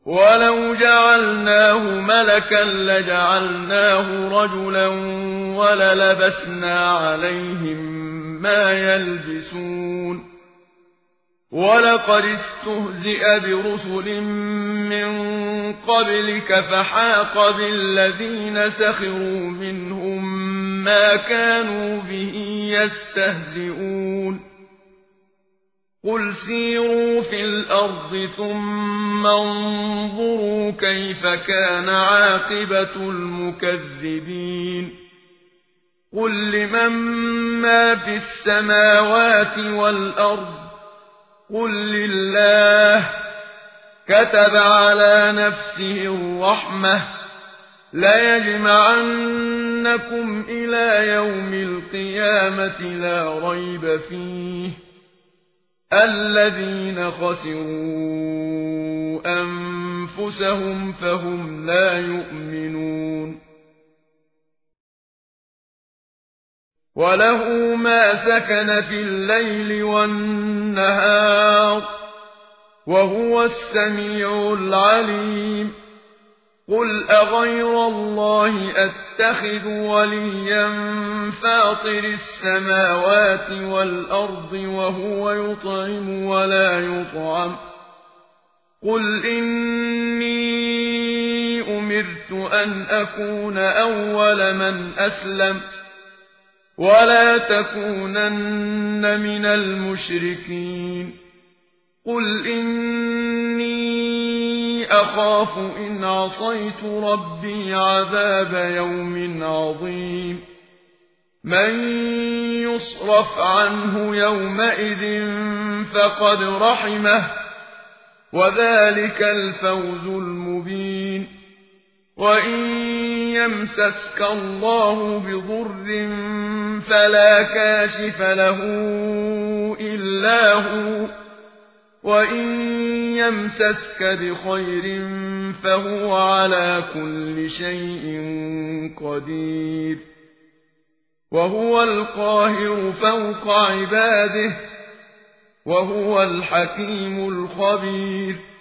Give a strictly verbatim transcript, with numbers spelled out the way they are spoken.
ولو جعلناه ملكا لجعلناه رجلا وللبسنا عليهم ما يلبسون ولقد استهزئ برسل من قبلك فحاق بالذين سخروا منهم ما كانوا به يستهزئون قل سيروا في الأرض ثم انظروا كيف كان عاقبة المكذبين قل لمن ما في السماوات والأرض قل لله كتب على نفسه الرحمة ليجمعنكم إلى يوم القيامة لا ريب فيه الذين خسروا أنفسهم فهم لا يؤمنون وله ما سكن في الليل والنهار وهو السميع العليم قل أغير الله أتخذ وليا فاطر السماوات والأرض وهو يطعم ولا يطعم قل إني أمرت أن أكون أول من أسلم ولا تكونن من المشركين قل إني أخاف إن عصيت ربي عذاب يوم عظيم من يصرف عنه يومئذ فقد رحمه وذلك الفوز المبين وإن يمسسك الله بضر فلا كاشف له إلا هو وإن يمسسك بخير فهو على كل شيء قدير وهو القاهر فوق عباده وهو الحكيم الخبير